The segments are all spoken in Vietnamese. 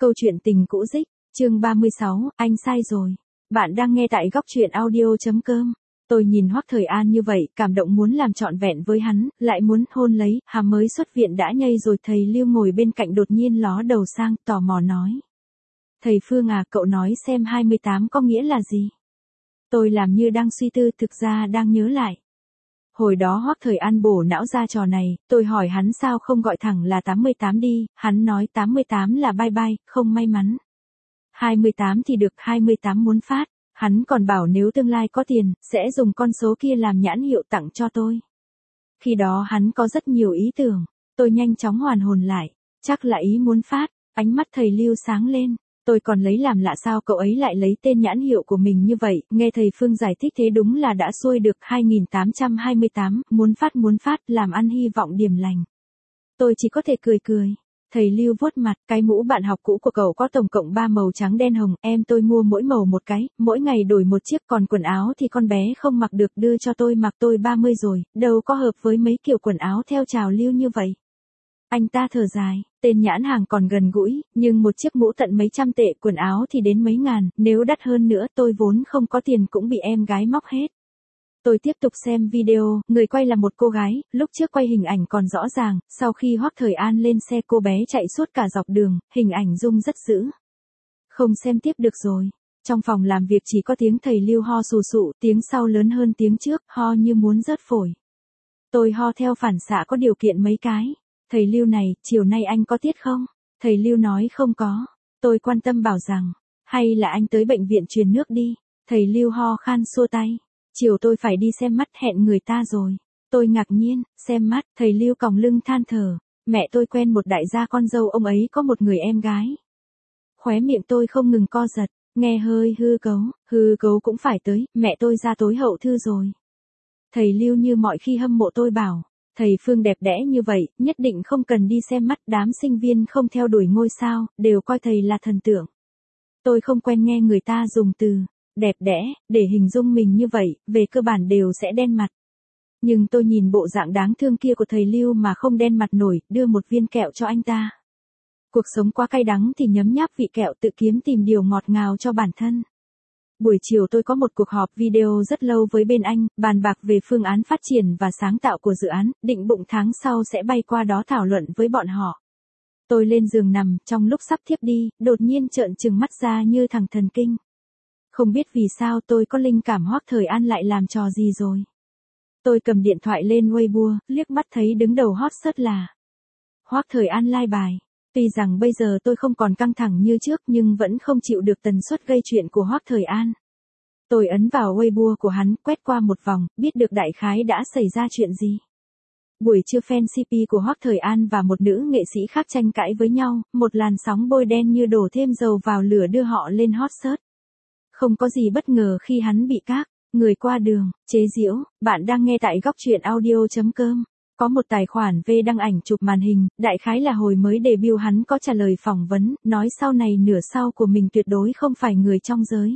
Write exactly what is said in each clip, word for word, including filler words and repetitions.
Câu chuyện tình cũ dích, chương ba mươi sáu, anh sai rồi. Bạn đang nghe tại góc truyện audio.com. Tôi nhìn Hoắc Thời An như vậy, cảm động muốn làm trọn vẹn với hắn, lại muốn hôn lấy, hà mới xuất viện đã nhây rồi. Thầy Lưu ngồi bên cạnh đột nhiên ló đầu sang, tò mò nói. Thầy Phương à, cậu nói xem hai mươi tám có nghĩa là gì? Tôi làm như đang suy tư, thực ra đang nhớ lại. Hồi đó Hoắc Thời An bổ não ra trò này, tôi hỏi hắn sao không gọi thẳng là tám mươi tám đi, hắn nói tám mươi tám là bye bye, không may mắn. hai mươi tám thì được, hai mươi tám muốn phát, hắn còn bảo nếu tương lai có tiền, sẽ dùng con số kia làm nhãn hiệu tặng cho tôi. Khi đó hắn có rất nhiều ý tưởng, tôi nhanh chóng hoàn hồn lại, chắc là ý muốn phát, ánh mắt thầy Lưu sáng lên. Tôi còn lấy làm lạ sao cậu ấy lại lấy tên nhãn hiệu của mình như vậy, nghe thầy Phương giải thích thế đúng là đã xuôi được. Hai nghìn tám trăm hai mươi tám, muốn phát muốn phát, làm ăn hy vọng điểm lành. Tôi chỉ có thể cười cười. Thầy Lưu vuốt mặt, cái mũ bạn học cũ của cậu có tổng cộng ba màu trắng đen hồng, em tôi mua mỗi màu một cái, mỗi ngày đổi một chiếc, còn quần áo thì con bé không mặc được đưa cho tôi mặc, tôi ba mươi rồi, đâu có hợp với mấy kiểu quần áo theo trào lưu như vậy. Anh ta thở dài, tên nhãn hàng còn gần gũi, nhưng một chiếc mũ tận mấy trăm tệ, quần áo thì đến mấy ngàn, nếu đắt hơn nữa tôi vốn không có tiền cũng bị em gái móc hết. Tôi tiếp tục xem video, người quay là một cô gái, lúc trước quay hình ảnh còn rõ ràng, sau khi Hoắc Thời An lên xe cô bé chạy suốt cả dọc đường, hình ảnh rung rất dữ. Không xem tiếp được rồi. Trong phòng làm việc chỉ có tiếng thầy Lưu ho sù sụ, tiếng sau lớn hơn tiếng trước, ho như muốn rớt phổi. Tôi ho theo phản xạ có điều kiện mấy cái. Thầy Lưu này, chiều nay anh có tiết không? Thầy Lưu nói không có. Tôi quan tâm bảo rằng, hay là anh tới bệnh viện truyền nước đi. Thầy Lưu ho khan xua tay. Chiều tôi phải đi xem mắt, hẹn người ta rồi. Tôi ngạc nhiên, xem mắt, thầy Lưu còng lưng than thở. Mẹ tôi quen một đại gia con dâu ông ấy có một người em gái. Khóe miệng tôi không ngừng co giật, nghe hơi hư cấu, hư cấu cũng phải tới, mẹ tôi ra tối hậu thư rồi. Thầy Lưu như mọi khi hâm mộ tôi bảo. Thầy Phương đẹp đẽ như vậy, nhất định không cần đi xem mắt, đám sinh viên không theo đuổi ngôi sao, đều coi thầy là thần tượng. Tôi không quen nghe người ta dùng từ, đẹp đẽ, để hình dung mình như vậy, về cơ bản đều sẽ đen mặt. Nhưng tôi nhìn bộ dạng đáng thương kia của thầy Lưu mà không đen mặt nổi, đưa một viên kẹo cho anh ta. Cuộc sống quá cay đắng thì nhấm nháp vị kẹo, tự kiếm tìm điều ngọt ngào cho bản thân. Buổi chiều tôi có một cuộc họp video rất lâu với bên anh, bàn bạc về phương án phát triển và sáng tạo của dự án, định bụng tháng sau sẽ bay qua đó thảo luận với bọn họ. Tôi lên giường nằm, trong lúc sắp thiếp đi, đột nhiên trợn trừng mắt ra như thằng thần kinh. Không biết vì sao tôi có linh cảm Hoắc Thời An lại làm trò gì rồi. Tôi cầm điện thoại lên Weibo, liếc mắt thấy đứng đầu hot search là Hoắc Thời An like bài. Tuy rằng bây giờ tôi không còn căng thẳng như trước nhưng vẫn không chịu được tần suất gây chuyện của Hoắc Thời An. Tôi ấn vào Weibo của hắn, quét qua một vòng, biết được đại khái đã xảy ra chuyện gì. Buổi trưa fan xê pê của Hoắc Thời An và một nữ nghệ sĩ khác tranh cãi với nhau, một làn sóng bôi đen như đổ thêm dầu vào lửa đưa họ lên hot search. Không có gì bất ngờ khi hắn bị các người qua đường chế giễu. Bạn đang nghe tại góc truyện audio.com. Có một tài khoản V đăng ảnh chụp màn hình, đại khái là hồi mới debut hắn có trả lời phỏng vấn, nói sau này nửa sau của mình tuyệt đối không phải người trong giới.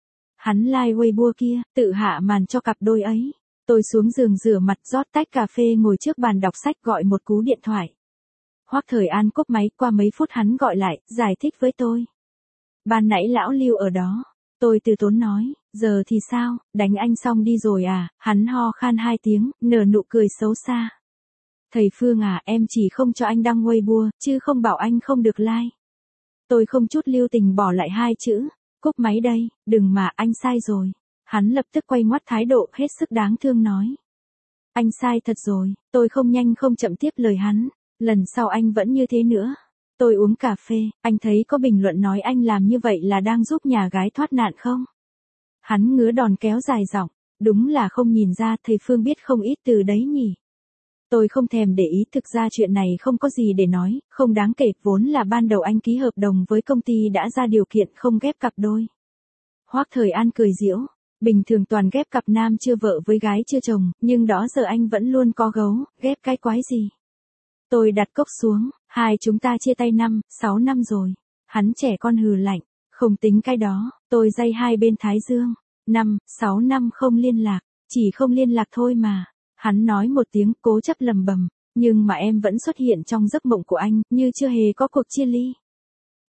Hắn like Weibo kia, tự hạ màn cho cặp đôi ấy. Tôi xuống giường rửa mặt, rót tách cà phê, ngồi trước bàn đọc sách, gọi một cú điện thoại. Hoắc Thời An cúp máy, qua mấy phút hắn gọi lại, giải thích với tôi. Ban nãy lão Lưu ở đó. Tôi từ tốn nói, giờ thì sao, đánh anh xong đi rồi à? Hắn ho khan hai tiếng, nở nụ cười xấu xa. Thầy Phương à, em chỉ không cho anh đăng Weibo, chứ không bảo anh không được like. Tôi không chút lưu tình bỏ lại hai chữ, cúp máy đây, đừng mà, anh sai rồi. Hắn lập tức quay ngoắt thái độ hết sức đáng thương nói. Anh sai thật rồi, tôi không nhanh không chậm tiếp lời hắn, lần sau anh vẫn như thế nữa. Tôi uống cà phê, anh thấy có bình luận nói anh làm như vậy là đang giúp nhà gái thoát nạn không? Hắn ngứa đòn kéo dài giọng, đúng là không nhìn ra, thầy Phương biết không ít từ đấy nhỉ. Tôi không thèm để ý, thực ra chuyện này không có gì để nói, không đáng kể, vốn là ban đầu anh ký hợp đồng với công ty đã ra điều kiện không ghép cặp đôi. Hoắc Thời An cười giễu, bình thường toàn ghép cặp nam chưa vợ với gái chưa chồng, nhưng đó giờ anh vẫn luôn có gấu, ghép cái quái gì. Tôi đặt cốc xuống, hai chúng ta chia tay năm, sáu năm rồi. Hắn trẻ con hừ lạnh, không tính cái đó, tôi day hai bên thái dương. Năm, sáu năm không liên lạc, chỉ không liên lạc thôi mà. Hắn nói một tiếng, cố chấp lầm bầm, nhưng mà em vẫn xuất hiện trong giấc mộng của anh, như chưa hề có cuộc chia ly.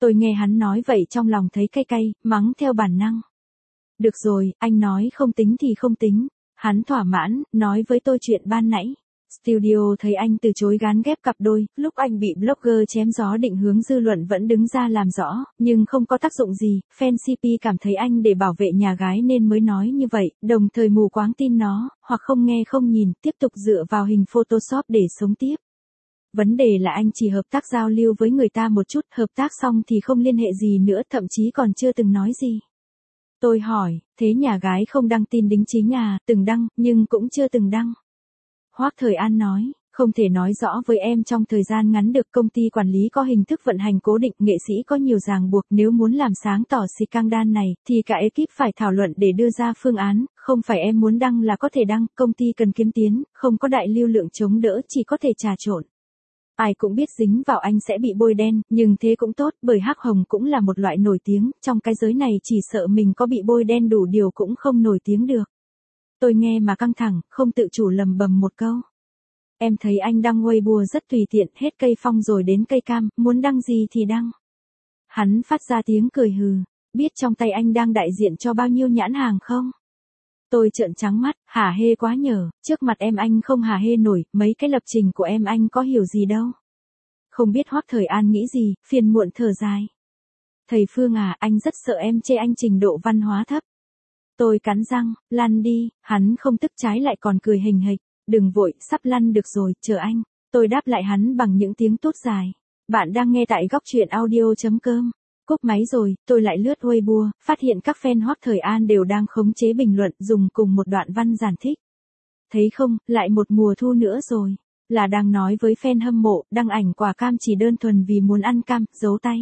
Tôi nghe hắn nói vậy trong lòng thấy cay cay, mắng theo bản năng. Được rồi, anh nói không tính thì không tính. Hắn thỏa mãn, nói với tôi chuyện ban nãy. Studio thấy anh từ chối gán ghép cặp đôi, lúc anh bị blogger chém gió định hướng dư luận vẫn đứng ra làm rõ, nhưng không có tác dụng gì, fan xê pê cảm thấy anh để bảo vệ nhà gái nên mới nói như vậy, đồng thời mù quáng tin nó, hoặc không nghe không nhìn, tiếp tục dựa vào hình Photoshop để sống tiếp. Vấn đề là anh chỉ hợp tác giao lưu với người ta một chút, hợp tác xong thì không liên hệ gì nữa, thậm chí còn chưa từng nói gì. Tôi hỏi, thế nhà gái không đăng tin đính chính à? Từng đăng, nhưng cũng chưa từng đăng. Hoắc Thời An nói, không thể nói rõ với em trong thời gian ngắn được, công ty quản lý có hình thức vận hành cố định, nghệ sĩ có nhiều ràng buộc, nếu muốn làm sáng tỏ scandal này, thì cả ekip phải thảo luận để đưa ra phương án, không phải em muốn đăng là có thể đăng, công ty cần kiếm tiền, không có đại lưu lượng chống đỡ chỉ có thể trà trộn. Ai cũng biết dính vào anh sẽ bị bôi đen, nhưng thế cũng tốt, bởi hắc hồng cũng là một loại nổi tiếng, trong cái giới này chỉ sợ mình có bị bôi đen đủ điều cũng không nổi tiếng được. Tôi nghe mà căng thẳng, không tự chủ lầm bầm một câu. Em thấy anh đăng Weibo rất tùy tiện, hết cây phong rồi đến cây cam, muốn đăng gì thì đăng. Hắn phát ra tiếng cười hừ, biết trong tay anh đang đại diện cho bao nhiêu nhãn hàng không? Tôi trợn trắng mắt, hả hê quá nhở, trước mặt em anh không hả hê nổi, mấy cái lập trình của em anh có hiểu gì đâu. Không biết Hoắc Thời An nghĩ gì, phiền muộn thở dài. Thầy Phương à, anh rất sợ em chê anh trình độ văn hóa thấp. Tôi cắn răng, lăn đi, hắn không tức trái lại còn cười hình hịch, đừng vội, sắp lăn được rồi, chờ anh. Tôi đáp lại hắn bằng những tiếng tút dài. Bạn đang nghe tại góc truyện audio.com. Cúp máy rồi, tôi lại lướt Weibo, phát hiện các fan Hoắc Thời An đều đang khống chế bình luận dùng cùng một đoạn văn giải thích. Thấy không, lại một mùa thu nữa rồi. Là đang nói với fan hâm mộ, đăng ảnh quả cam chỉ đơn thuần vì muốn ăn cam, giấu tay.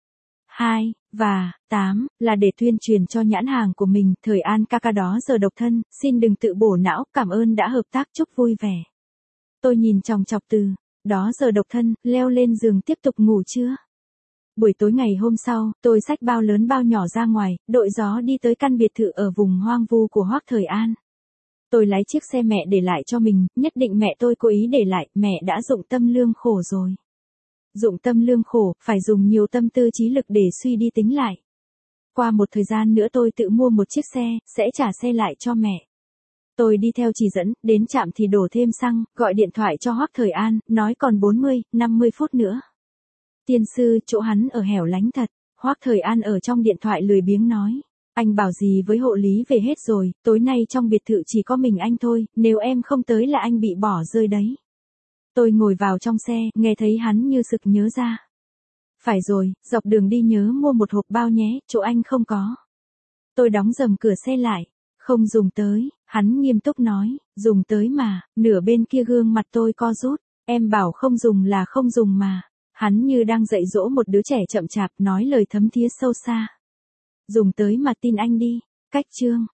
hai, và, tám, là để tuyên truyền cho nhãn hàng của mình, Thời An ca ca đó giờ độc thân, xin đừng tự bổ não, cảm ơn đã hợp tác, chúc vui vẻ. Tôi nhìn chòng chọc từ, đó giờ độc thân, leo lên giường tiếp tục ngủ chưa? Buổi tối ngày hôm sau, tôi xách bao lớn bao nhỏ ra ngoài, đội gió đi tới căn biệt thự ở vùng hoang vu của Hoắc Thời An. Tôi lái chiếc xe mẹ để lại cho mình, nhất định mẹ tôi cố ý để lại, mẹ đã dụng tâm lương khổ rồi. Dụng tâm lương khổ, phải dùng nhiều tâm tư trí lực để suy đi tính lại. Qua một thời gian nữa tôi tự mua một chiếc xe, sẽ trả xe lại cho mẹ. Tôi đi theo chỉ dẫn, đến trạm thì đổ thêm xăng, gọi điện thoại cho Hoắc Thời An, nói còn bốn mươi, năm mươi phút nữa. Tiên sư, chỗ hắn ở hẻo lánh thật. Hoắc Thời An ở trong điện thoại lười biếng nói. Anh bảo gì với hộ lý về hết rồi, tối nay trong biệt thự chỉ có mình anh thôi, nếu em không tới là anh bị bỏ rơi đấy. Tôi ngồi vào trong xe, nghe thấy hắn như sực nhớ ra. Phải rồi, dọc đường đi nhớ mua một hộp bao nhé, chỗ anh không có. Tôi đóng rầm cửa xe lại. Không dùng tới, hắn nghiêm túc nói, dùng tới mà, nửa bên kia gương mặt tôi co rút, em bảo không dùng là không dùng mà. Hắn như đang dạy dỗ một đứa trẻ chậm chạp, nói lời thấm thía sâu xa. Dùng tới mà tin anh đi. Cách chương